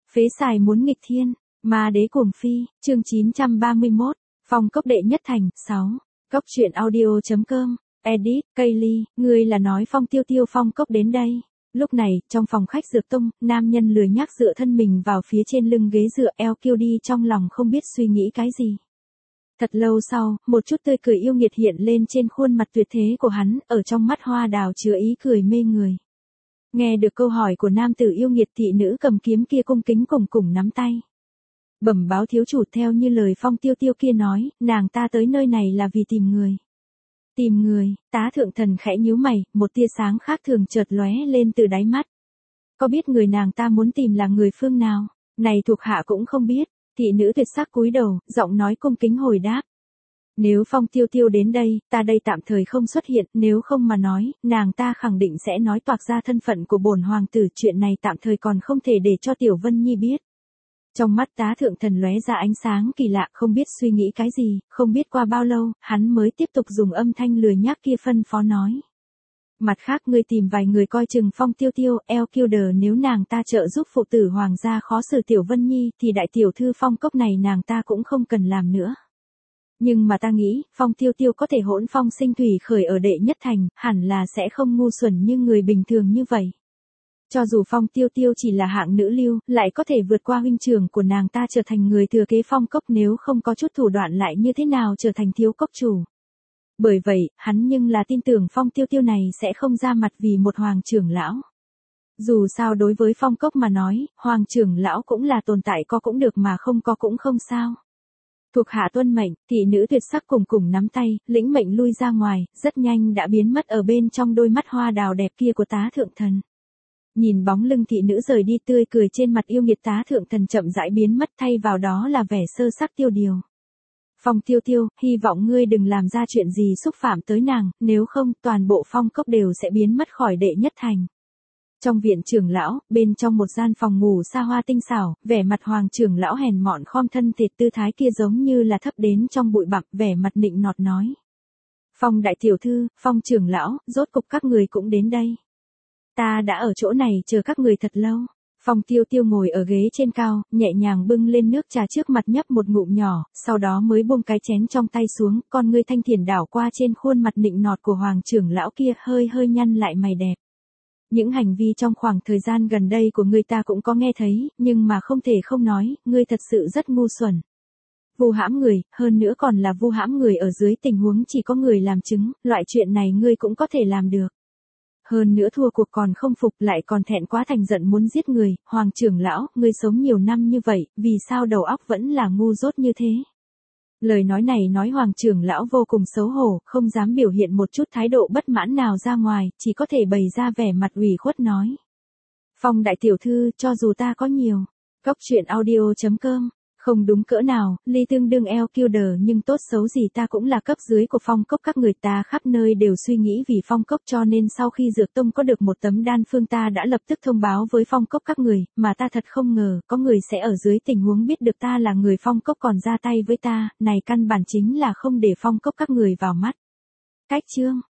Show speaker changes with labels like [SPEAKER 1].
[SPEAKER 1] Phế xài muốn nghịch thiên, ma đế cuồng phi, chương 931, phong cốc đệ nhất thành, 6. Cốc truyện audio.com, edit, Kaylee, ngươi là nói Phong Tiêu Tiêu phong cốc đến đây. Lúc này, trong phòng khách dược tông, nam nhân lười nhác dựa thân mình vào phía trên lưng ghế dựa, eo kiêu đi trong lòng không biết suy nghĩ cái gì. Thật lâu sau, một chút tươi cười yêu nghiệt hiện lên trên khuôn mặt tuyệt thế của hắn, ở trong mắt hoa đào chứa ý cười mê người. Nghe được câu hỏi của nam tử yêu nghiệt, thị nữ cầm kiếm kia cung kính cùng nắm tay. Bẩm báo thiếu chủ, theo như lời Phong Tiêu Tiêu kia nói, nàng ta tới nơi này là vì tìm người. Tìm người? Tá thượng thần khẽ nhíu mày, một tia sáng khác thường chợt lóe lên từ đáy mắt. Có biết người nàng ta muốn tìm là người phương nào? Này thuộc hạ cũng không biết. Thị nữ tuyệt sắc cúi đầu, giọng nói cung kính hồi đáp. Nếu Phong Tiêu Tiêu đến đây, ta đây tạm thời không xuất hiện, nếu không mà nói, nàng ta khẳng định sẽ nói toạc ra thân phận của bổn hoàng tử, chuyện này tạm thời còn không thể để cho Tiểu Vân Nhi biết. Trong mắt tá thượng thần lóe ra ánh sáng kỳ lạ, không biết suy nghĩ cái gì, không biết qua bao lâu, hắn mới tiếp tục dùng âm thanh lười nhác kia phân phó nói. Mặt khác, ngươi tìm vài người coi chừng Phong Tiêu Tiêu, Elkilder, nếu nàng ta trợ giúp phụ tử hoàng gia khó xử Tiểu Vân Nhi, thì đại tiểu thư phong cốc này nàng ta cũng không cần làm nữa. Nhưng mà ta nghĩ, Phong Tiêu Tiêu có thể hỗn phong sinh thủy khởi ở đệ nhất thành, hẳn là sẽ không ngu xuẩn như người bình thường như vậy. Cho dù Phong Tiêu Tiêu chỉ là hạng nữ lưu, lại có thể vượt qua huynh trưởng của nàng ta trở thành người thừa kế phong cốc, nếu không có chút thủ đoạn lại như thế nào trở thành thiếu cốc chủ. Bởi vậy, hắn nhưng là tin tưởng Phong Tiêu Tiêu này sẽ không ra mặt vì một hoàng trưởng lão. Dù sao đối với phong cốc mà nói, hoàng trưởng lão cũng là tồn tại, có cũng được mà không có cũng không sao. Thuộc hạ tuân mệnh, thị nữ tuyệt sắc cùng nắm tay, lĩnh mệnh lui ra ngoài, rất nhanh đã biến mất ở bên trong đôi mắt hoa đào đẹp kia của tá thượng thần. Nhìn bóng lưng thị nữ rời đi, tươi cười trên mặt yêu nghiệt tá thượng thần chậm rãi biến mất, thay vào đó là vẻ sơ sắc tiêu điều. Phong Tiêu Tiêu, hy vọng ngươi đừng làm ra chuyện gì xúc phạm tới nàng, nếu không, toàn bộ phong cốc đều sẽ biến mất khỏi đệ nhất thành. Trong viện trưởng lão, bên trong một gian phòng ngủ xa hoa tinh xảo, vẻ mặt hoàng trưởng lão hèn mọn khom thân thịt, tư thái kia giống như là thấp đến trong bụi bặm, vẻ mặt nịnh nọt nói. Phong đại tiểu thư, Phong trưởng lão, rốt cục các người cũng đến đây. Ta đã ở chỗ này chờ các người thật lâu. Phong Tiêu Tiêu ngồi ở ghế trên cao, nhẹ nhàng bưng lên nước trà trước mặt nhấp một ngụm nhỏ, sau đó mới buông cái chén trong tay xuống, con ngươi thanh thiền đảo qua trên khuôn mặt nịnh nọt của hoàng trưởng lão kia, hơi nhăn lại mày đẹp. Những hành vi trong khoảng thời gian gần đây của ngươi ta cũng có nghe thấy, nhưng mà không thể không nói, ngươi thật sự rất ngu xuẩn. Vu hãm người, hơn nữa còn là vu hãm người ở dưới tình huống chỉ có người làm chứng, loại chuyện này ngươi cũng có thể làm được. Hơn nữa thua cuộc còn không phục, lại còn thẹn quá thành giận muốn giết người, hoàng trưởng lão, ngươi sống nhiều năm như vậy, vì sao đầu óc vẫn là ngu dốt như thế? Lời nói này nói hoàng trưởng lão vô cùng xấu hổ, không dám biểu hiện một chút thái độ bất mãn nào ra ngoài, chỉ có thể bày ra vẻ mặt ủy khuất nói. Phong đại tiểu thư, cho dù ta có nhiều, cốc truyện audio.com, không đúng cỡ nào, ly tương đương Elkilder, nhưng tốt xấu gì ta cũng là cấp dưới của phong cốc các người, ta khắp nơi đều suy nghĩ vì phong cốc, cho nên sau khi dược tông có được một tấm đan phương ta đã lập tức thông báo với phong cốc các người, mà ta thật không ngờ, có người sẽ ở dưới tình huống biết được ta là người phong cốc còn ra tay với ta, này căn bản chính là không để phong cốc các người vào mắt. Cách chương